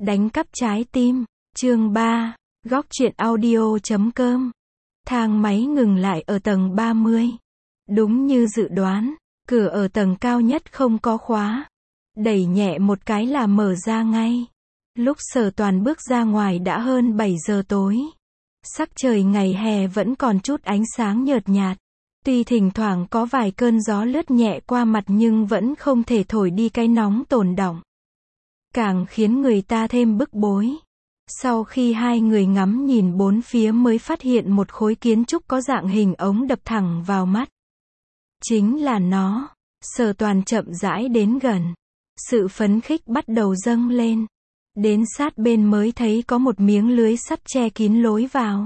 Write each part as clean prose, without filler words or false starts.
Đánh cắp trái tim. Chương 3. Góc truyện audio.com. Thang máy ngừng lại ở tầng 30. Đúng như dự đoán, cửa ở tầng cao nhất không có khóa. Đẩy nhẹ một cái là mở ra ngay. Lúc Sở Toàn bước ra ngoài đã hơn 7 giờ tối. Sắc trời ngày hè vẫn còn chút ánh sáng nhợt nhạt. Tuy thỉnh thoảng có vài cơn gió lướt nhẹ qua mặt nhưng vẫn không thể thổi đi cái nóng tồn đọng. Càng khiến người ta thêm bức bối. Sau khi hai người ngắm nhìn bốn phía mới phát hiện một khối kiến trúc có dạng hình ống đập thẳng vào mắt. Chính là nó. Sở Toàn chậm rãi đến gần. Sự phấn khích bắt đầu dâng lên. Đến sát bên mới thấy có một miếng lưới sắt che kín lối vào.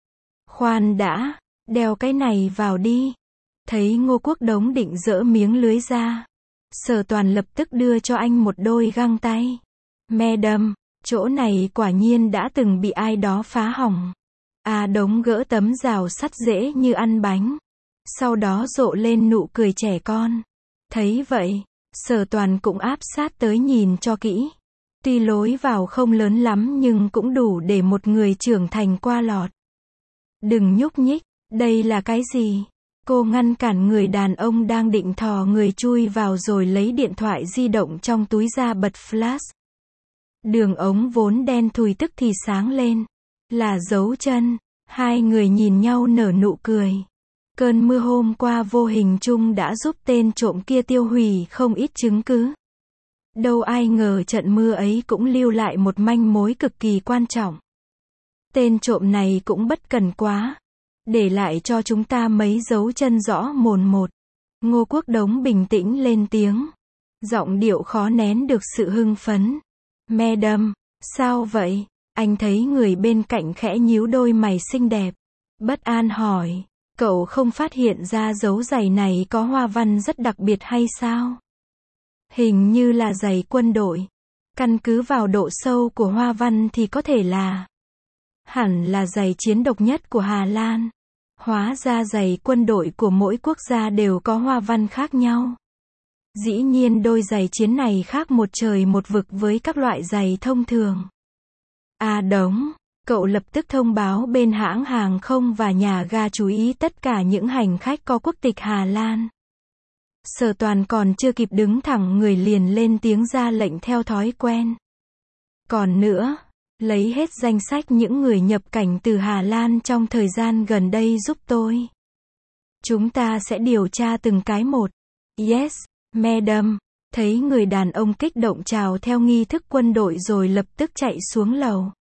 Khoan đã, đeo cái này vào đi. Thấy Ngô Quốc Đống định dỡ miếng lưới ra. Sở Toàn lập tức đưa cho anh một đôi găng tay. Madam, chỗ này quả nhiên đã từng bị ai đó phá hỏng. Đống gỡ tấm rào sắt dễ như ăn bánh. Sau đó rộ lên nụ cười trẻ con. Thấy vậy, Sở Toàn cũng áp sát tới nhìn cho kỹ. Tuy lối vào không lớn lắm nhưng cũng đủ để một người trưởng thành qua lọt. Đừng nhúc nhích, đây là cái gì? Cô ngăn cản người đàn ông đang định thò người chui vào rồi lấy điện thoại di động trong túi ra bật flash. Đường ống vốn đen thùi tức thì sáng lên. Là dấu chân. Hai người nhìn nhau nở nụ cười. Cơn mưa hôm qua vô hình chung đã giúp tên trộm kia tiêu hủy không ít chứng cứ. Đâu ai ngờ trận mưa ấy cũng lưu lại một manh mối cực kỳ quan trọng. Tên trộm này cũng bất cần quá. Để lại cho chúng ta mấy dấu chân rõ mồn một. Ngô Quốc Đống bình tĩnh lên tiếng. Giọng điệu khó nén được sự hưng phấn. Madam, sao vậy? Anh thấy người bên cạnh khẽ nhíu đôi mày xinh đẹp. Bất an hỏi, cậu không phát hiện ra dấu giày này có hoa văn rất đặc biệt hay sao? Hình như là giày quân đội. Căn cứ vào độ sâu của hoa văn thì có thể là hẳn là giày chiến độc nhất của Hà Lan. Hóa ra giày quân đội của mỗi quốc gia đều có hoa văn khác nhau. Dĩ nhiên đôi giày chiến này khác một trời một vực với các loại giày thông thường. Đống, cậu lập tức thông báo bên hãng hàng không và nhà ga chú ý tất cả những hành khách có quốc tịch Hà Lan. Sở Toàn còn chưa kịp đứng thẳng người liền lên tiếng ra lệnh theo thói quen. Còn nữa, lấy hết danh sách những người nhập cảnh từ Hà Lan trong thời gian gần đây giúp tôi. Chúng ta sẽ điều tra từng cái một. Yes, madam. Thấy người đàn ông kích động chào theo nghi thức quân đội rồi lập tức chạy xuống lầu.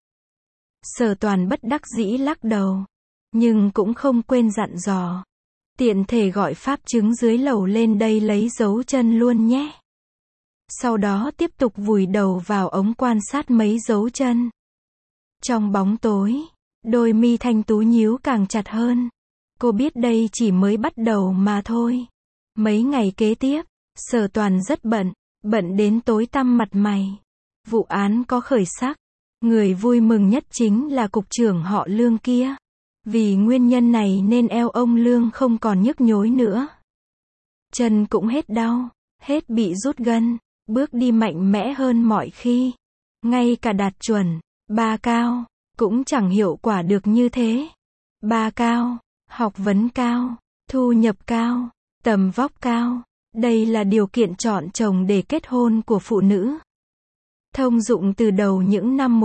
Sở Toàn bất đắc dĩ lắc đầu. Nhưng cũng không quên dặn dò. Tiện thể gọi pháp chứng dưới lầu lên đây lấy dấu chân luôn nhé. Sau đó tiếp tục vùi đầu vào ống quan sát mấy dấu chân. Trong bóng tối, đôi mi thanh tú nhíu càng chặt hơn. Cô biết đây chỉ mới bắt đầu mà thôi. Mấy ngày kế tiếp, Sở Toàn rất bận đến tối tăm mặt mày. Vụ án có khởi sắc. Người vui mừng nhất chính là cục trưởng họ Lương kia. Vì nguyên nhân này nên eo ông Lương không còn nhức nhối nữa. Chân cũng hết đau, hết bị rút gân, bước đi mạnh mẽ hơn mọi khi. Ngay cả đạt chuẩn 3 cao, cũng chẳng hiệu quả được như thế. 3 cao, học vấn cao, thu nhập cao, tầm vóc cao. Đây là điều kiện chọn chồng để kết hôn của phụ nữ. Thông dụng từ đầu những năm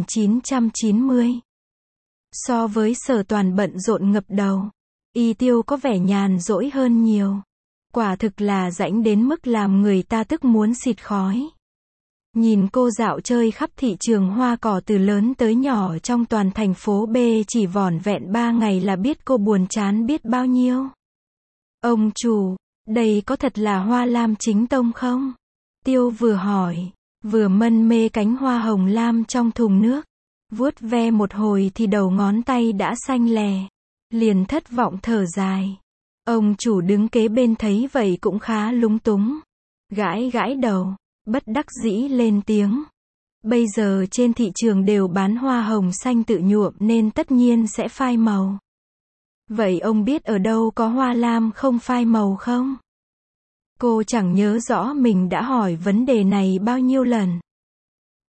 1990. So với Sở Toàn bận rộn ngập đầu, Y Tiêu có vẻ nhàn rỗi hơn nhiều. Quả thực là rãnh đến mức làm người ta tức muốn xịt khói. Nhìn cô dạo chơi khắp thị trường hoa cỏ từ lớn tới nhỏ trong toàn thành phố B chỉ vỏn vẹn 3 ngày là biết cô buồn chán biết bao nhiêu. Ông chủ, đây có thật là hoa lam chính tông không? Tiêu vừa hỏi, vừa mân mê cánh hoa hồng lam trong thùng nước. Vuốt ve một hồi thì đầu ngón tay đã xanh lè. Liền thất vọng thở dài. Ông chủ đứng kế bên thấy vậy cũng khá lúng túng. Gãi đầu, bất đắc dĩ lên tiếng. Bây giờ trên thị trường đều bán hoa hồng xanh tự nhuộm nên tất nhiên sẽ phai màu. Vậy ông biết ở đâu có hoa lam không phai màu không? Cô chẳng nhớ rõ mình đã hỏi vấn đề này bao nhiêu lần.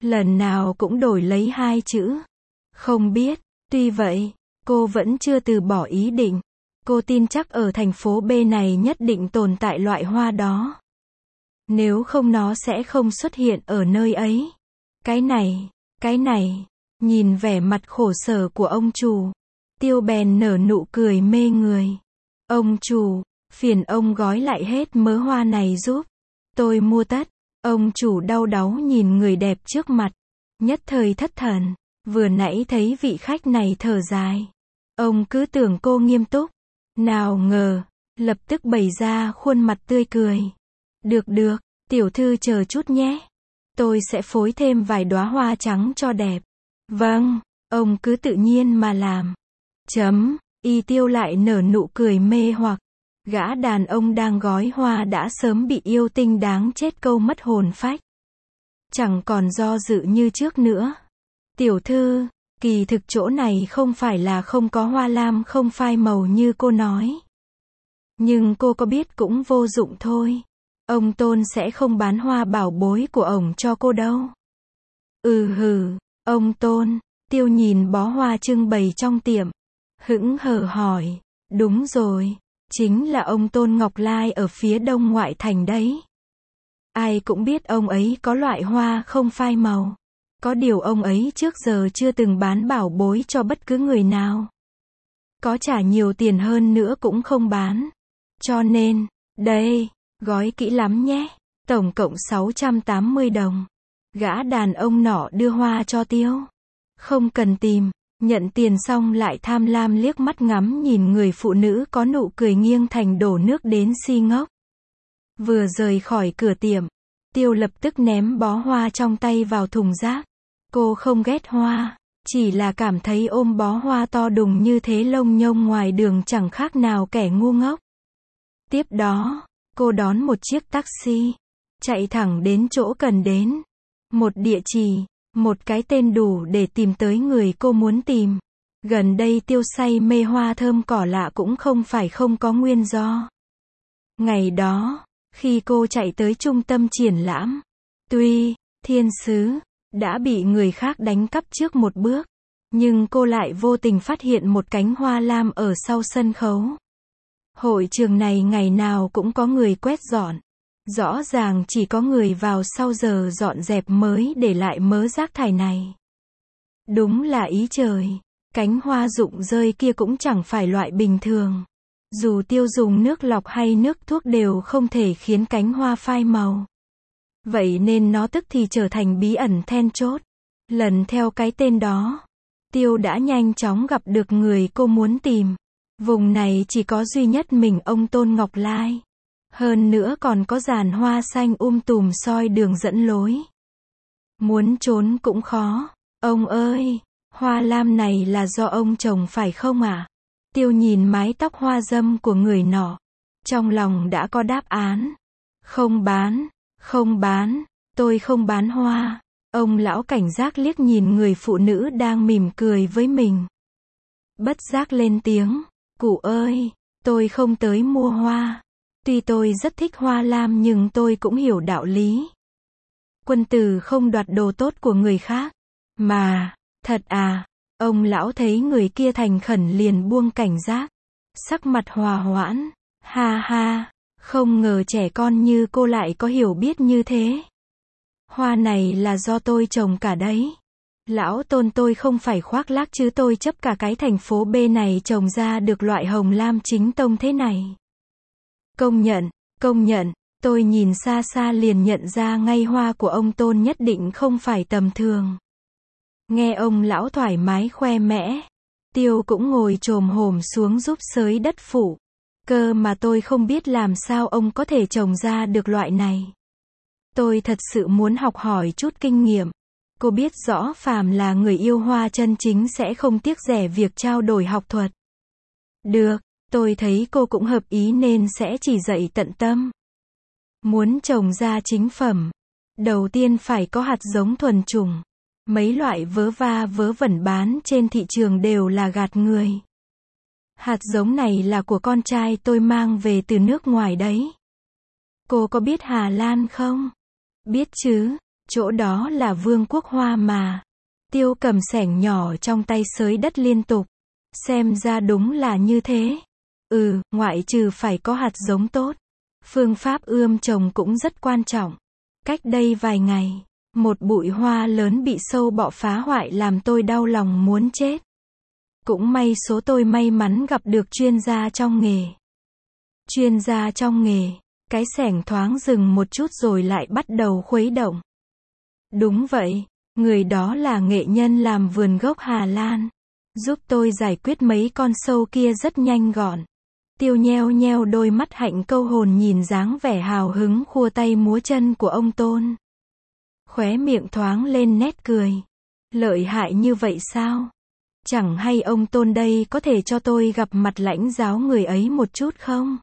Lần nào cũng đổi lấy hai chữ. Không biết. Tuy vậy, cô vẫn chưa từ bỏ ý định. Cô tin chắc ở thành phố B này nhất định tồn tại loại hoa đó. Nếu không nó sẽ không xuất hiện ở nơi ấy. Cái này, nhìn vẻ mặt khổ sở của ông chủ. Tiêu bèn nở nụ cười mê người. Ông chủ, phiền ông gói lại hết mớ hoa này giúp. Tôi mua tất. Ông chủ đau đáu nhìn người đẹp trước mặt. Nhất thời thất thần. Vừa nãy thấy vị khách này thở dài. Ông cứ tưởng cô nghiêm túc. Nào ngờ, lập tức bày ra khuôn mặt tươi cười. Được, tiểu thư chờ chút nhé. Tôi sẽ phối thêm vài đóa hoa trắng cho đẹp. Vâng, ông cứ tự nhiên mà làm. Y Tiêu lại nở nụ cười mê hoặc. Gã đàn ông đang gói hoa đã sớm bị yêu tinh đáng chết câu mất hồn phách. Chẳng còn do dự như trước nữa. Tiểu thư, kỳ thực chỗ này không phải là không có hoa lam không phai màu như cô nói. Nhưng cô có biết cũng vô dụng thôi. Ông Tôn sẽ không bán hoa bảo bối của ổng cho cô đâu. Ông Tôn. Tiêu nhìn bó hoa trưng bày trong tiệm. Hững hờ hỏi. Đúng rồi. Chính là ông Tôn Ngọc Lai ở phía đông ngoại thành đấy. Ai cũng biết ông ấy có loại hoa không phai màu. Có điều ông ấy trước giờ chưa từng bán bảo bối cho bất cứ người nào. Có trả nhiều tiền hơn nữa cũng không bán. Cho nên, đây, gói kỹ lắm nhé. Tổng cộng 680 đồng. Gã đàn ông nọ đưa hoa cho Tiêu. Không cần tìm, nhận tiền xong lại tham lam liếc mắt ngắm nhìn người phụ nữ có nụ cười nghiêng thành đổ nước đến si ngốc. Vừa rời khỏi cửa tiệm, Tiêu lập tức ném bó hoa trong tay vào thùng rác. Cô không ghét hoa, chỉ là cảm thấy ôm bó hoa to đùng như thế lông nhông ngoài đường chẳng khác nào kẻ ngu ngốc. Tiếp đó, cô đón một chiếc taxi, chạy thẳng đến chỗ cần đến. Một địa chỉ, một cái tên đủ để tìm tới người cô muốn tìm. Gần đây Tiêu say mê hoa thơm cỏ lạ cũng không phải không có nguyên do. Ngày đó, khi cô chạy tới trung tâm triển lãm, tuy thiên sứ đã bị người khác đánh cắp trước một bước, nhưng cô lại vô tình phát hiện một cánh hoa lam ở sau sân khấu. Hội trường này ngày nào cũng có người quét dọn. Rõ ràng chỉ có người vào sau giờ dọn dẹp mới để lại mớ rác thải này. Đúng là ý trời. Cánh hoa rụng rơi kia cũng chẳng phải loại bình thường. Dù Tiêu dùng nước lọc hay nước thuốc đều không thể khiến cánh hoa phai màu. Vậy nên nó tức thì trở thành bí ẩn then chốt. Lần theo cái tên đó, Tiêu đã nhanh chóng gặp được người cô muốn tìm. Vùng này chỉ có duy nhất mình ông Tôn Ngọc Lai. Hơn nữa còn có giàn hoa xanh tùm soi đường dẫn lối. Muốn trốn cũng khó. Ông ơi, hoa lam này là do ông trồng phải không ạ? Tiêu nhìn mái tóc hoa dâm của người nọ. Trong lòng đã có đáp án. Không bán, tôi không bán hoa. Ông lão cảnh giác liếc nhìn người phụ nữ đang mỉm cười với mình. Bất giác lên tiếng, cụ ơi, tôi không tới mua hoa. Tuy tôi rất thích hoa lam nhưng tôi cũng hiểu đạo lý. Quân tử không đoạt đồ tốt của người khác. Mà, thật à? Ông lão thấy người kia thành khẩn liền buông cảnh giác. Sắc mặt hòa hoãn. Ha ha, không ngờ trẻ con như cô lại có hiểu biết như thế. Hoa này là do tôi trồng cả đấy. Lão Tôn, tôi không phải khoác lác chứ, tôi chấp cả cái thành phố B này trồng ra được loại hồng lam chính tông thế này. Công nhận, tôi nhìn xa xa liền nhận ra ngay hoa của ông Tôn nhất định không phải tầm thường. Nghe ông lão thoải mái khoe mẽ, Tiêu cũng ngồi chồm hổm xuống giúp xới đất phủ. Cơ mà tôi không biết làm sao ông có thể trồng ra được loại này. Tôi thật sự muốn học hỏi chút kinh nghiệm. Cô biết rõ phàm là người yêu hoa chân chính sẽ không tiếc rẻ việc trao đổi học thuật. Được, tôi thấy cô cũng hợp ý nên sẽ chỉ dạy tận tâm. Muốn trồng ra chính phẩm, đầu tiên phải có hạt giống thuần chủng. Mấy loại vớ va vớ vẩn bán trên thị trường đều là gạt người. Hạt giống này là của con trai tôi mang về từ nước ngoài đấy. Cô có biết Hà Lan không? Biết chứ, Chỗ đó là vương quốc hoa mà. Tiêu cầm xẻng nhỏ trong tay xới đất liên tục. Xem ra đúng là như thế. Ngoại trừ phải có hạt giống tốt. Phương pháp ươm trồng cũng rất quan trọng. Cách đây vài ngày, một bụi hoa lớn bị sâu bọ phá hoại làm tôi đau lòng muốn chết. Cũng may số tôi may mắn gặp được chuyên gia trong nghề. Chuyên gia trong nghề, cái xẻng thoáng dừng một chút rồi lại bắt đầu khuấy động. Đúng vậy, người đó là nghệ nhân làm vườn gốc Hà Lan. Giúp tôi giải quyết mấy con sâu kia rất nhanh gọn. Tiêu nheo nheo đôi mắt hạnh câu hồn nhìn dáng vẻ hào hứng khua tay múa chân của ông Tôn. Khóe miệng thoáng lên nét cười. Lợi hại như vậy sao? Chẳng hay ông Tôn đây có thể cho tôi gặp mặt lãnh giáo người ấy một chút không?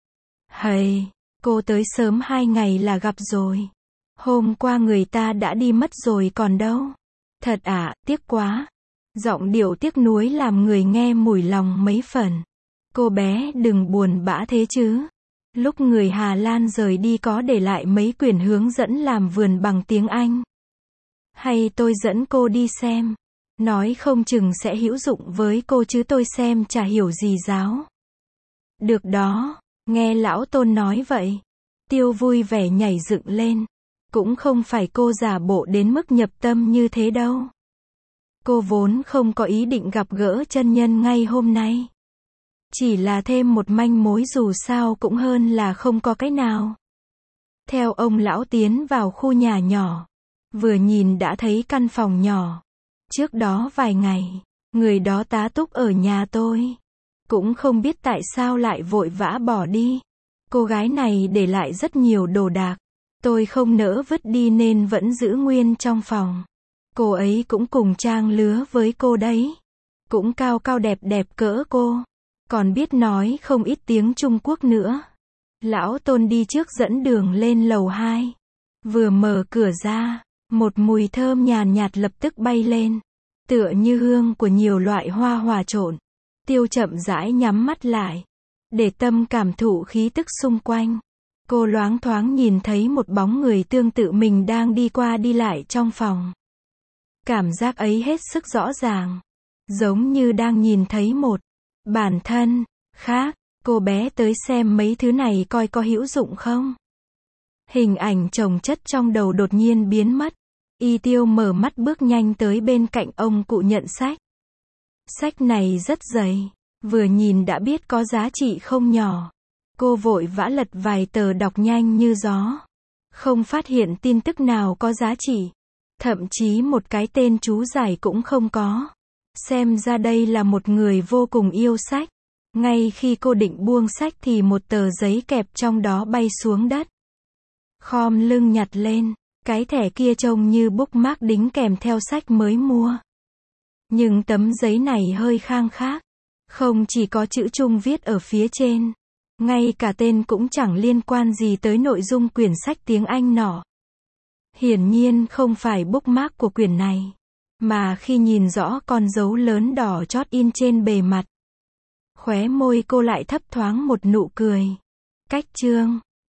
Hầy, cô tới sớm 2 ngày là gặp rồi. Hôm qua người ta đã đi mất rồi còn đâu. Thật ạ, tiếc quá. Giọng điệu tiếc nuối làm người nghe mủi lòng mấy phần. Cô bé đừng buồn bã thế chứ. Lúc người Hà Lan rời đi có để lại mấy quyển hướng dẫn làm vườn bằng tiếng Anh. Hay tôi dẫn cô đi xem. Nói không chừng sẽ hữu dụng với cô chứ tôi xem chả hiểu gì giáo. Được đó, nghe lão Tôn nói vậy. Tiêu vui vẻ nhảy dựng lên. Cũng không phải cô giả bộ đến mức nhập tâm như thế đâu. Cô vốn không có ý định gặp gỡ chân nhân ngay hôm nay. Chỉ là thêm một manh mối dù sao cũng hơn là không có cái nào. Theo ông lão tiến vào khu nhà nhỏ. Vừa nhìn đã thấy căn phòng nhỏ. Trước đó vài ngày, người đó tá túc ở nhà tôi. Cũng không biết tại sao lại vội vã bỏ đi. Cô gái này để lại rất nhiều đồ đạc. Tôi không nỡ vứt đi nên vẫn giữ nguyên trong phòng. Cô ấy cũng cùng trang lứa với cô đấy. Cũng cao cao đẹp đẹp cỡ cô. Còn biết nói không ít tiếng Trung Quốc nữa. Lão Tôn đi trước dẫn đường lên lầu 2. Vừa mở cửa ra, một mùi thơm nhàn nhạt lập tức bay lên. Tựa như hương của nhiều loại hoa hòa trộn. Tiêu chậm rãi nhắm mắt lại. Để tâm cảm thụ khí tức xung quanh. Cô loáng thoáng nhìn thấy một bóng người tương tự mình đang đi qua đi lại trong phòng. Cảm giác ấy hết sức rõ ràng. Giống như đang nhìn thấy một bản thân khác. Cô bé tới xem mấy thứ này coi có hữu dụng không. Hình ảnh chồng chất trong đầu đột nhiên biến mất. Y Tiêu mở mắt bước nhanh tới bên cạnh ông cụ nhận sách. Sách này rất dày. Vừa nhìn đã biết có giá trị không nhỏ. Cô vội vã lật vài tờ đọc nhanh như gió. Không phát hiện tin tức nào có giá trị. Thậm chí một cái tên chú giải cũng không có. Xem ra đây là một người vô cùng yêu sách. Ngay khi cô định buông sách thì một tờ giấy kẹp trong đó bay xuống đất. Khom lưng nhặt lên. Cái thẻ kia trông như bookmark đính kèm theo sách mới mua. Nhưng tấm giấy này hơi khang khác. Không chỉ có chữ Trung viết ở phía trên. Ngay cả tên cũng chẳng liên quan gì tới nội dung quyển sách tiếng Anh nọ. Hiển nhiên không phải bookmark của quyển này. Mà khi nhìn rõ con dấu lớn đỏ chót in trên bề mặt. Khóe môi cô lại thấp thoáng một nụ cười. Cách chương